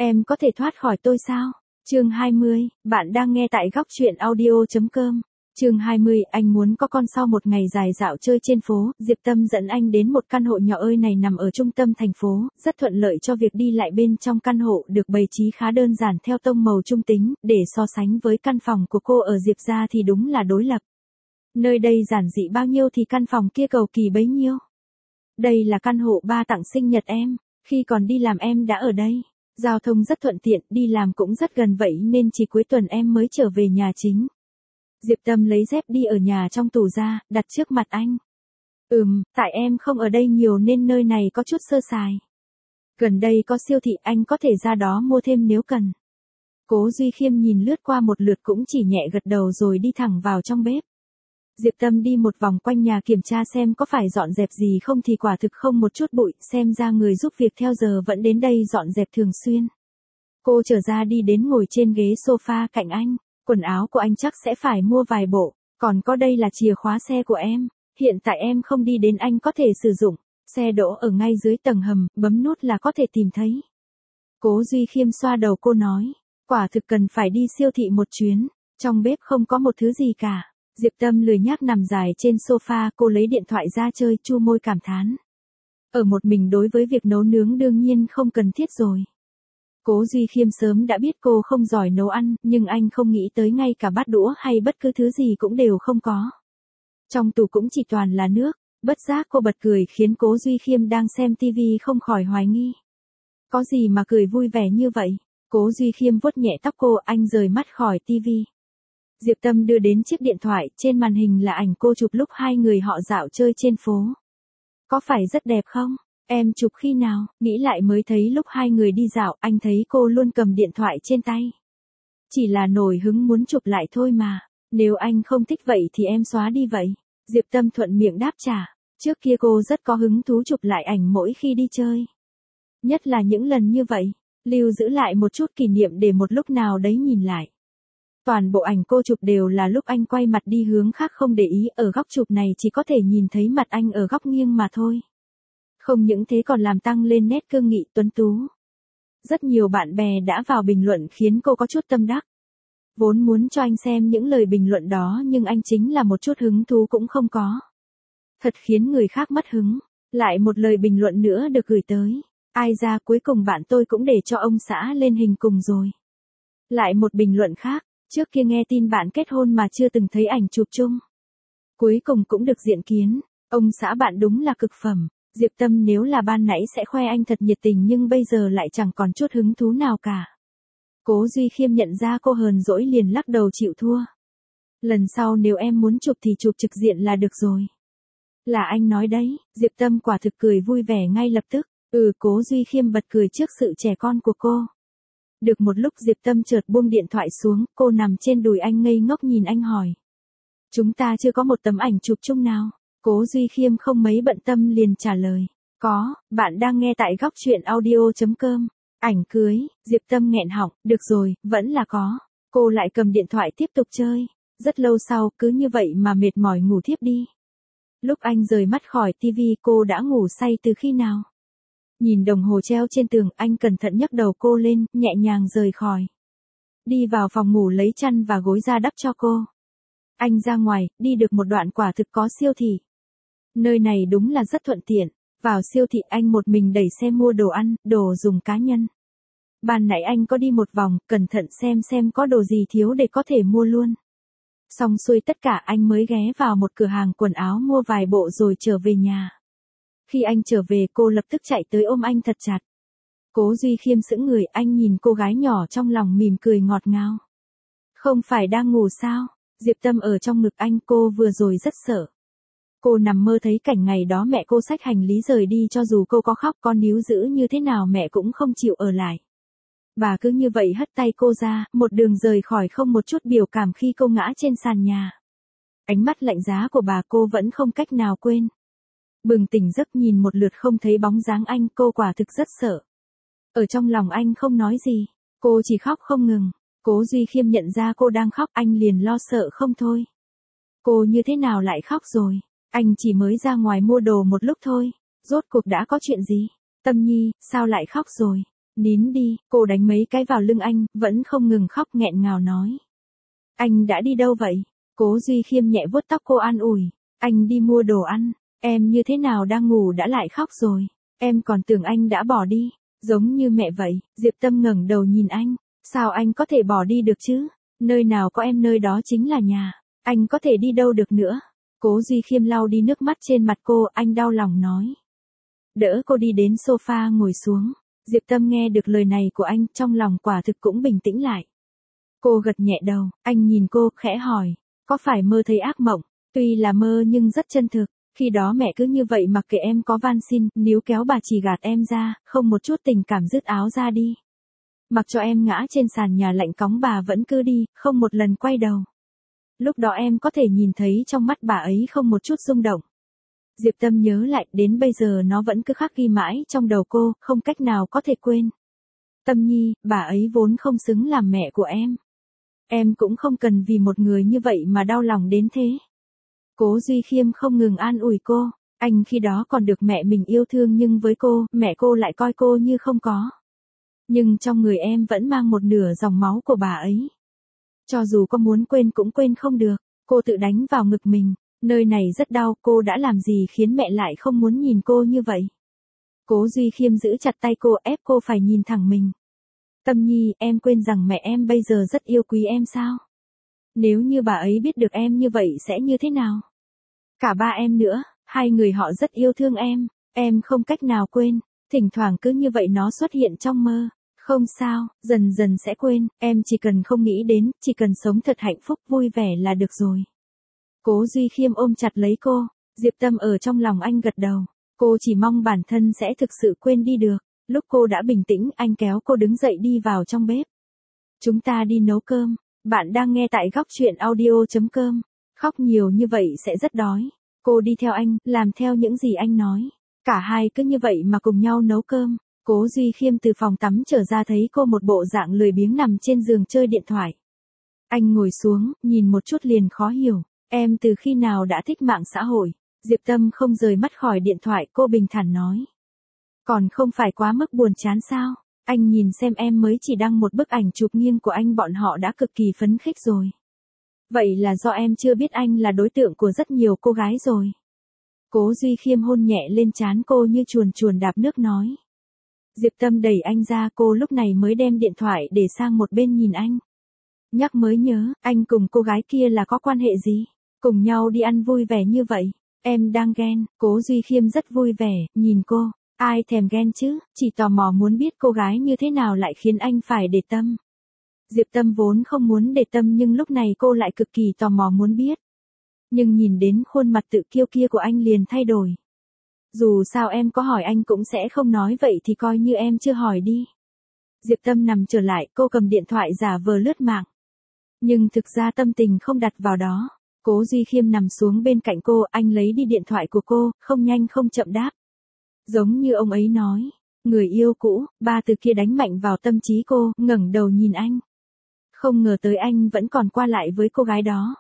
Em có thể thoát khỏi tôi sao? Chương 20, bạn đang nghe tại góc truyện audio.com. Chương 20, anh muốn có con. Sau một ngày dài dạo chơi trên phố, Diệp Tâm dẫn anh đến một căn hộ nhỏ ơi này nằm ở trung tâm thành phố, rất thuận lợi cho việc đi lại. Bên trong căn hộ được bày trí khá đơn giản theo tông màu trung tính, để so sánh với căn phòng của cô ở Diệp gia thì đúng là đối lập. Nơi đây giản dị bao nhiêu thì căn phòng kia cầu kỳ bấy nhiêu. Đây là căn hộ ba tặng sinh nhật em, khi còn đi làm em đã ở đây. Giao thông rất thuận tiện, đi làm cũng rất gần vậy nên chỉ cuối tuần em mới trở về nhà chính. Diệp Tâm lấy dép đi ở nhà trong tủ ra, đặt trước mặt anh. Tại em không ở đây nhiều nên nơi này có chút sơ sài. Gần đây có siêu thị, anh có thể ra đó mua thêm nếu cần. Cố Duy Khiêm nhìn lướt qua một lượt cũng chỉ nhẹ gật đầu rồi đi thẳng vào trong bếp. Diệp Tâm đi một vòng quanh nhà kiểm tra xem có phải dọn dẹp gì không thì quả thực không một chút bụi, xem ra người giúp việc theo giờ vẫn đến đây dọn dẹp thường xuyên. Cô trở ra đi đến ngồi trên ghế sofa cạnh anh, quần áo của anh chắc sẽ phải mua vài bộ, còn có đây là chìa khóa xe của em, hiện tại em không đi đến anh có thể sử dụng, xe đỗ ở ngay dưới tầng hầm, bấm nút là có thể tìm thấy. Cố Duy Khiêm xoa đầu cô nói, quả thực cần phải đi siêu thị một chuyến, trong bếp không có một thứ gì cả. Diệp Tâm lười nhác nằm dài trên sofa, cô lấy điện thoại ra chơi, chu môi cảm thán. Ở một mình đối với việc nấu nướng đương nhiên không cần thiết rồi. Cố Duy Khiêm sớm đã biết cô không giỏi nấu ăn, nhưng anh không nghĩ tới ngay cả bát đũa hay bất cứ thứ gì cũng đều không có. Trong tủ cũng chỉ toàn là nước, bất giác cô bật cười khiến Cố Duy Khiêm đang xem tivi không khỏi hoài nghi. Có gì mà cười vui vẻ như vậy? Cố Duy Khiêm vuốt nhẹ tóc cô, anh rời mắt khỏi tivi. Diệp Tâm đưa đến chiếc điện thoại, trên màn hình là ảnh cô chụp lúc hai người họ dạo chơi trên phố. Có phải rất đẹp không? Em chụp khi nào? Nghĩ lại mới thấy lúc hai người đi dạo, anh thấy cô luôn cầm điện thoại trên tay. Chỉ là nổi hứng muốn chụp lại thôi mà. Nếu anh không thích vậy thì em xóa đi vậy. Diệp Tâm thuận miệng đáp trả. Trước kia cô rất có hứng thú chụp lại ảnh mỗi khi đi chơi. Nhất là những lần như vậy, lưu giữ lại một chút kỷ niệm để một lúc nào đấy nhìn lại. Toàn bộ ảnh cô chụp đều là lúc anh quay mặt đi hướng khác, không để ý, ở góc chụp này chỉ có thể nhìn thấy mặt anh ở góc nghiêng mà thôi. Không những thế còn làm tăng lên nét cương nghị tuấn tú. Rất nhiều bạn bè đã vào bình luận khiến cô có chút tâm đắc. Vốn muốn cho anh xem những lời bình luận đó nhưng anh chính là một chút hứng thú cũng không có. Thật khiến người khác mất hứng. Lại một lời bình luận nữa được gửi tới. Ai ra cuối cùng bạn tôi cũng để cho ông xã lên hình cùng rồi. Lại một bình luận khác. Trước kia nghe tin bạn kết hôn mà chưa từng thấy ảnh chụp chung. Cuối cùng cũng được diện kiến, ông xã bạn đúng là cực phẩm. Diệp Tâm nếu là ban nãy sẽ khoe anh thật nhiệt tình nhưng bây giờ lại chẳng còn chút hứng thú nào cả. Cố Duy Khiêm nhận ra cô hờn dỗi liền lắc đầu chịu thua. Lần sau nếu em muốn chụp thì chụp trực diện là được rồi. Là anh nói đấy, Diệp Tâm quả thực cười vui vẻ ngay lập tức. Cố Duy Khiêm bật cười trước sự trẻ con của cô. Được một lúc Diệp Tâm chợt buông điện thoại xuống, cô nằm trên đùi anh ngây ngốc nhìn anh hỏi. Chúng ta chưa có một tấm ảnh chụp chung nào? Cố Duy Khiêm không mấy bận tâm liền trả lời. Có, bạn đang nghe tại góc truyện audio.com. Ảnh cưới, Diệp Tâm nghẹn họng, được rồi, vẫn là có. Cô lại cầm điện thoại tiếp tục chơi. Rất lâu sau, cứ như vậy mà mệt mỏi ngủ thiếp đi. Lúc anh rời mắt khỏi tivi cô đã ngủ say từ khi nào? Nhìn đồng hồ treo trên tường, anh cẩn thận nhấc đầu cô lên, nhẹ nhàng rời khỏi. Đi vào phòng ngủ lấy chăn và gối ra đắp cho cô. Anh ra ngoài, đi được một đoạn quả thực có siêu thị. Nơi này đúng là rất thuận tiện. Vào siêu thị anh một mình đẩy xe mua đồ ăn, đồ dùng cá nhân. Ban nãy anh có đi một vòng, cẩn thận xem có đồ gì thiếu để có thể mua luôn. Xong xuôi tất cả anh mới ghé vào một cửa hàng quần áo mua vài bộ rồi trở về nhà. Khi anh trở về cô lập tức chạy tới ôm anh thật chặt. Cố Duy Khiêm sững người, anh nhìn cô gái nhỏ trong lòng mỉm cười ngọt ngào. Không phải đang ngủ sao? Diệp Tâm ở trong ngực anh, cô vừa rồi rất sợ. Cô nằm mơ thấy cảnh ngày đó mẹ cô xách hành lý rời đi, cho dù cô có khóc con níu giữ như thế nào mẹ cũng không chịu ở lại. Bà cứ như vậy hất tay cô ra, một đường rời khỏi không một chút biểu cảm khi cô ngã trên sàn nhà. Ánh mắt lạnh giá của bà cô vẫn không cách nào quên. Bừng tỉnh giấc nhìn một lượt không thấy bóng dáng anh, cô quả thực rất sợ. Ở trong lòng anh không nói gì, cô chỉ khóc không ngừng. Cố Duy Khiêm nhận ra cô đang khóc, anh liền lo sợ không thôi. Cô như thế nào lại khóc rồi? Anh chỉ mới ra ngoài mua đồ một lúc thôi. Rốt cuộc đã có chuyện gì? Tâm Nhi, sao lại khóc rồi? Nín đi, cô đánh mấy cái vào lưng anh, vẫn không ngừng khóc nghẹn ngào nói. Anh đã đi đâu vậy? Cố Duy Khiêm nhẹ vuốt tóc cô an ủi. Anh đi mua đồ ăn. Em như thế nào đang ngủ đã lại khóc rồi. Em còn tưởng anh đã bỏ đi. Giống như mẹ vậy, Diệp Tâm ngẩng đầu nhìn anh. Sao anh có thể bỏ đi được chứ? Nơi nào có em nơi đó chính là nhà. Anh có thể đi đâu được nữa? Cố Duy Khiêm lau đi nước mắt trên mặt cô, anh đau lòng nói. Đỡ cô đi đến sofa ngồi xuống. Diệp Tâm nghe được lời này của anh, trong lòng quả thực cũng bình tĩnh lại. Cô gật nhẹ đầu, anh nhìn cô, khẽ hỏi. Có phải mơ thấy ác mộng? Tuy là mơ nhưng rất chân thực. Khi đó mẹ cứ như vậy mặc kệ em có van xin, níu kéo bà chỉ gạt em ra, không một chút tình cảm dứt áo ra đi. Mặc cho em ngã trên sàn nhà lạnh cóng bà vẫn cứ đi, không một lần quay đầu. Lúc đó em có thể nhìn thấy trong mắt bà ấy không một chút rung động. Diệp Tâm nhớ lại, đến bây giờ nó vẫn cứ khắc ghi mãi trong đầu cô, không cách nào có thể quên. Tâm Nhi, bà ấy vốn không xứng làm mẹ của em. Em cũng không cần vì một người như vậy mà đau lòng đến thế. Cố Duy Khiêm không ngừng an ủi cô, anh khi đó còn được mẹ mình yêu thương nhưng với cô, mẹ cô lại coi cô như không có. Nhưng trong người em vẫn mang một nửa dòng máu của bà ấy. Cho dù có muốn quên cũng quên không được, cô tự đánh vào ngực mình, nơi này rất đau, cô đã làm gì khiến mẹ lại không muốn nhìn cô như vậy. Cố Duy Khiêm giữ chặt tay cô ép cô phải nhìn thẳng mình. Tâm Nhi, em quên rằng mẹ em bây giờ rất yêu quý em sao? Nếu như bà ấy biết được em như vậy sẽ như thế nào? Cả ba em nữa, hai người họ rất yêu thương em không cách nào quên, thỉnh thoảng cứ như vậy nó xuất hiện trong mơ. Không sao, dần dần sẽ quên, em chỉ cần không nghĩ đến, chỉ cần sống thật hạnh phúc vui vẻ là được rồi. Cố Duy Khiêm ôm chặt lấy cô, Diệp Tâm ở trong lòng anh gật đầu, cô chỉ mong bản thân sẽ thực sự quên đi được. Lúc cô đã bình tĩnh, anh kéo cô đứng dậy đi vào trong bếp. Chúng ta đi nấu cơm, bạn đang nghe tại góc truyện audio.com. Khóc nhiều như vậy sẽ rất đói. Cô đi theo anh, làm theo những gì anh nói. Cả hai cứ như vậy mà cùng nhau nấu cơm. Cố Duy Khiêm từ phòng tắm trở ra thấy cô một bộ dạng lười biếng nằm trên giường chơi điện thoại. Anh ngồi xuống, nhìn một chút liền khó hiểu. Em từ khi nào đã thích mạng xã hội? Diệp Tâm không rời mắt khỏi điện thoại, cô bình thản nói. Còn không phải quá mức buồn chán sao? Anh nhìn xem em mới chỉ đăng một bức ảnh chụp nghiêng của anh bọn họ đã cực kỳ phấn khích rồi. Vậy là do em chưa biết anh là đối tượng của rất nhiều cô gái rồi. Cố Duy Khiêm hôn nhẹ lên trán cô như chuồn chuồn đạp nước nói. Diệp Tâm đẩy anh ra, cô lúc này mới đem điện thoại để sang một bên nhìn anh. Nhắc mới nhớ, anh cùng cô gái kia là có quan hệ gì? Cùng nhau đi ăn vui vẻ như vậy. Em đang ghen, Cố Duy Khiêm rất vui vẻ, nhìn cô. Ai thèm ghen chứ, chỉ tò mò muốn biết cô gái như thế nào lại khiến anh phải để tâm. Diệp Tâm vốn không muốn để tâm nhưng lúc này cô lại cực kỳ tò mò muốn biết. Nhưng nhìn đến khuôn mặt tự kiêu kia của anh liền thay đổi. Dù sao em có hỏi anh cũng sẽ không nói vậy thì coi như em chưa hỏi đi. Diệp Tâm nằm trở lại, cô cầm điện thoại giả vờ lướt mạng. Nhưng thực ra tâm tình không đặt vào đó. Cố Duy Khiêm nằm xuống bên cạnh cô, anh lấy đi điện thoại của cô, không nhanh không chậm đáp. Giống như ông ấy nói, người yêu cũ, ba từ kia đánh mạnh vào tâm trí cô, ngẩng đầu nhìn anh. Không ngờ tới anh vẫn còn qua lại với cô gái đó.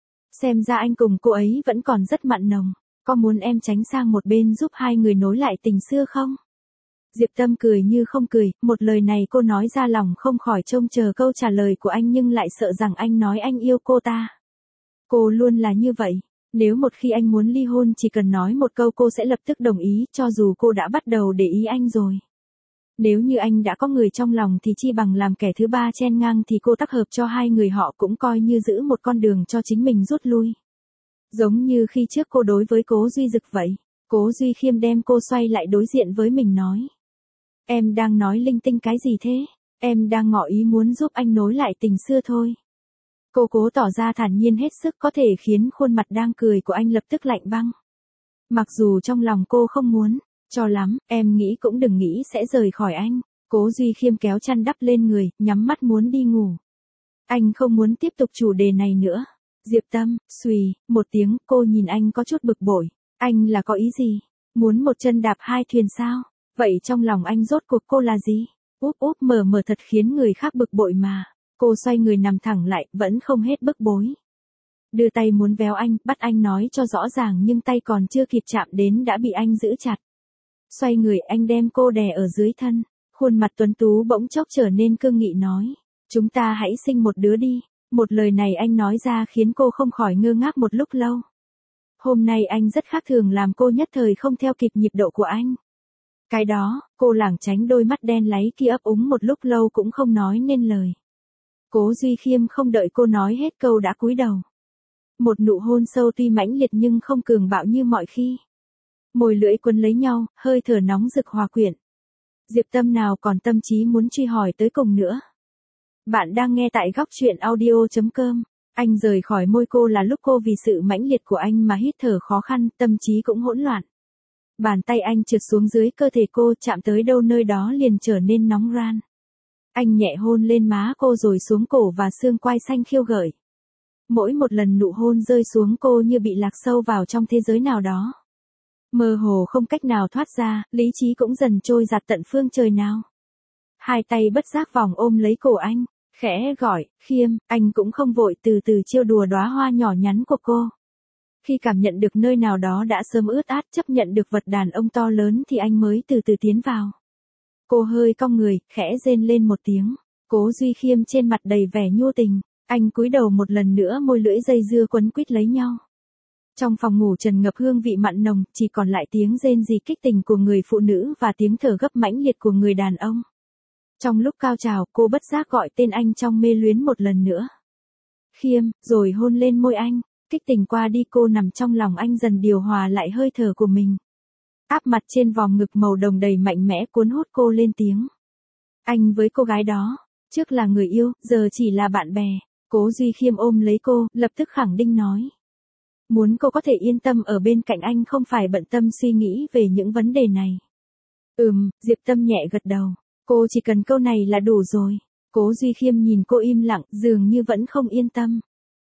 Xem ra anh cùng cô ấy vẫn còn rất mặn nồng, có muốn em tránh sang một bên giúp hai người nối lại tình xưa không? Diệp Tâm cười như không cười, một lời này cô nói ra lòng không khỏi trông chờ câu trả lời của anh nhưng lại sợ rằng anh nói anh yêu cô ta. Cô luôn là như vậy. Nếu một khi anh muốn ly hôn chỉ cần nói một câu cô sẽ lập tức đồng ý cho dù cô đã bắt đầu để ý anh rồi. Nếu như anh đã có người trong lòng thì chi bằng làm kẻ thứ ba chen ngang thì cô tác hợp cho hai người họ cũng coi như giữ một con đường cho chính mình rút lui. Giống như khi trước cô đối với Cố Duy Dực vậy. Cố Duy Khiêm đem cô xoay lại đối diện với mình nói. Em đang nói linh tinh cái gì thế? Em đang ngỏ ý muốn giúp anh nối lại tình xưa thôi. Cô cố tỏ ra thản nhiên hết sức có thể khiến khuôn mặt đang cười của anh lập tức lạnh băng. Mặc dù trong lòng cô không muốn, cho lắm, em nghĩ cũng đừng nghĩ sẽ rời khỏi anh. Cố Duy Khiêm kéo chăn đắp lên người, nhắm mắt muốn đi ngủ. Anh không muốn tiếp tục chủ đề này nữa. Diệp Tâm, xùy, một tiếng, cô nhìn anh có chút bực bội. Anh là có ý gì? Muốn một chân đạp hai thuyền sao? Vậy trong lòng anh rốt cuộc cô là gì? Úp úp mờ mờ thật khiến người khác bực bội mà. Cô xoay người nằm thẳng lại, vẫn không hết bức bối. Đưa tay muốn véo anh, bắt anh nói cho rõ ràng nhưng tay còn chưa kịp chạm đến đã bị anh giữ chặt. Xoay người anh đem cô đè ở dưới thân. Khuôn mặt tuấn tú bỗng chốc trở nên cương nghị nói. Chúng ta hãy sinh một đứa đi. Một lời này anh nói ra khiến cô không khỏi ngơ ngác một lúc lâu. Hôm nay anh rất khác thường làm cô nhất thời không theo kịp nhịp độ của anh. Cái đó, cô lảng tránh đôi mắt đen láy kia ấp úng một lúc lâu cũng không nói nên lời. Cố Duy Khiêm không đợi cô nói hết câu đã cúi đầu. Một nụ hôn sâu tuy mãnh liệt nhưng không cường bạo như mọi khi. Môi lưỡi quấn lấy nhau, hơi thở nóng rực hòa quyện. Diệp Tâm nào còn tâm trí muốn truy hỏi tới cùng nữa. Bạn đang nghe tại góc truyện audio.com. Anh rời khỏi môi cô là lúc cô vì sự mãnh liệt của anh mà hít thở khó khăn, tâm trí cũng hỗn loạn. Bàn tay anh trượt xuống dưới cơ thể cô, chạm tới đâu nơi đó liền trở nên nóng ran. Anh nhẹ hôn lên má cô rồi xuống cổ và xương quai xanh khiêu gợi. Mỗi một lần nụ hôn rơi xuống cô như bị lạc sâu vào trong thế giới nào đó. Mơ hồ không cách nào thoát ra, lý trí cũng dần trôi giạt tận phương trời nào. Hai tay bất giác vòng ôm lấy cổ anh, khẽ gọi, Khiêm, anh cũng không vội, từ từ trêu đùa đóa hoa nhỏ nhắn của cô. Khi cảm nhận được nơi nào đó đã sớm ướt át, chấp nhận được vật đàn ông to lớn thì anh mới từ từ tiến vào. Cô hơi cong người, khẽ rên lên một tiếng. Cố Duy Khiêm trên mặt đầy vẻ nhu tình, anh cúi đầu một lần nữa, môi lưỡi dây dưa quấn quýt lấy nhau. Trong phòng ngủ tràn ngập hương vị mặn nồng, chỉ còn lại tiếng rên rỉ kích tình của người phụ nữ và tiếng thở gấp mãnh liệt của người đàn ông. Trong lúc cao trào, cô bất giác gọi tên anh trong mê luyến một lần nữa. Khiêm, rồi hôn lên môi anh. Kích tình qua đi, cô nằm trong lòng anh dần điều hòa lại hơi thở của mình. Áp mặt trên vòng ngực màu đồng đầy mạnh mẽ cuốn hút cô lên tiếng. Anh với cô gái đó, trước là người yêu, giờ chỉ là bạn bè. Cố Duy Khiêm ôm lấy cô, lập tức khẳng định nói. Muốn cô có thể yên tâm ở bên cạnh anh, không phải bận tâm suy nghĩ về những vấn đề này. Diệp Tâm nhẹ gật đầu. Cô chỉ cần câu này là đủ rồi. Cố Duy Khiêm nhìn cô im lặng, dường như vẫn không yên tâm.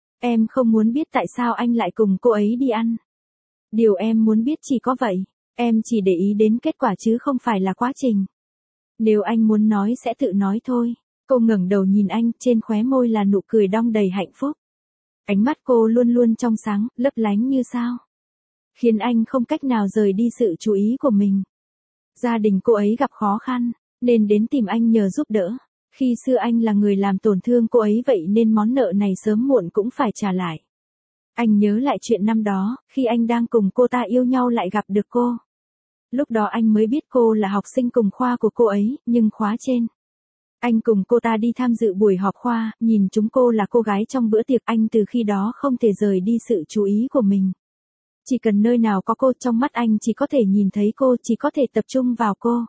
Em không muốn biết tại sao anh lại cùng cô ấy đi ăn. Điều em muốn biết chỉ có vậy. Em chỉ để ý đến kết quả chứ không phải là quá trình. Nếu anh muốn nói sẽ tự nói thôi. Cô ngẩng đầu nhìn anh, trên khóe môi là nụ cười đong đầy hạnh phúc. Ánh mắt cô luôn luôn trong sáng, lấp lánh như sao. Khiến anh không cách nào rời đi sự chú ý của mình. Gia đình cô ấy gặp khó khăn, nên đến tìm anh nhờ giúp đỡ. Khi xưa anh là người làm tổn thương cô ấy, vậy nên món nợ này sớm muộn cũng phải trả lại. Anh nhớ lại chuyện năm đó, khi anh đang cùng cô ta yêu nhau lại gặp được cô. Lúc đó anh mới biết cô là học sinh cùng khoa của cô ấy, nhưng khóa trên. Anh cùng cô ta đi tham dự buổi họp khoa, nhìn chúng cô là cô gái trong bữa tiệc, anh từ khi đó không thể rời đi sự chú ý của mình. Chỉ cần nơi nào có cô, trong mắt anh chỉ có thể nhìn thấy cô, chỉ có thể tập trung vào cô.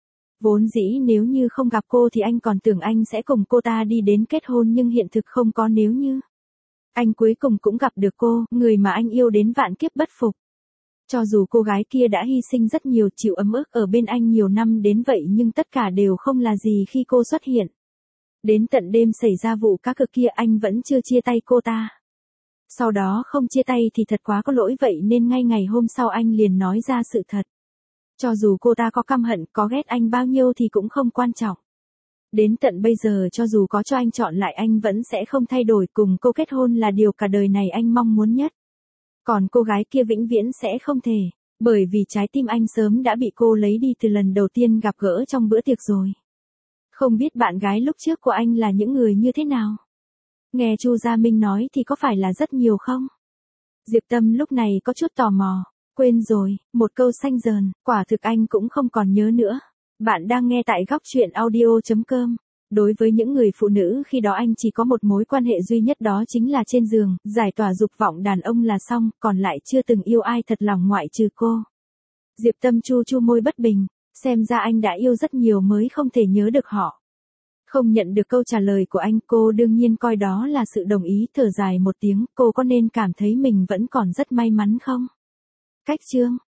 Vốn dĩ nếu như không gặp cô thì anh còn tưởng anh sẽ cùng cô ta đi đến kết hôn, nhưng hiện thực không có nếu như. Anh cuối cùng cũng gặp được cô, người mà anh yêu đến vạn kiếp bất phục. Cho dù cô gái kia đã hy sinh rất nhiều, chịu ấm ức ở bên anh nhiều năm đến vậy, nhưng tất cả đều không là gì khi cô xuất hiện. Đến tận đêm xảy ra vụ cá cược kia anh vẫn chưa chia tay cô ta. Sau đó không chia tay thì thật quá có lỗi, vậy nên ngay ngày hôm sau anh liền nói ra sự thật. Cho dù cô ta có căm hận, có ghét anh bao nhiêu thì cũng không quan trọng. Đến tận bây giờ cho dù có cho anh chọn lại anh vẫn sẽ không thay đổi, cùng cô kết hôn là điều cả đời này anh mong muốn nhất. Còn cô gái kia vĩnh viễn sẽ không thể, bởi vì trái tim anh sớm đã bị cô lấy đi từ lần đầu tiên gặp gỡ trong bữa tiệc rồi. Không biết bạn gái lúc trước của anh là những người như thế nào? Nghe Chu Gia Minh nói thì có phải là rất nhiều không? Diệp Tâm lúc này có chút tò mò. Quên rồi, một câu xanh dờn, quả thực anh cũng không còn nhớ nữa. Bạn đang nghe tại góc truyện audio.com. Đối với những người phụ nữ khi đó anh chỉ có một mối quan hệ duy nhất, đó chính là trên giường, giải tỏa dục vọng đàn ông là xong, còn lại chưa từng yêu ai thật lòng ngoại trừ cô. Diệp Tâm chu chu môi bất bình, xem ra anh đã yêu rất nhiều mới không thể nhớ được họ. Không nhận được câu trả lời của anh, cô đương nhiên coi đó là sự đồng ý, thở dài một tiếng, cô có nên cảm thấy mình vẫn còn rất may mắn không? Cách chương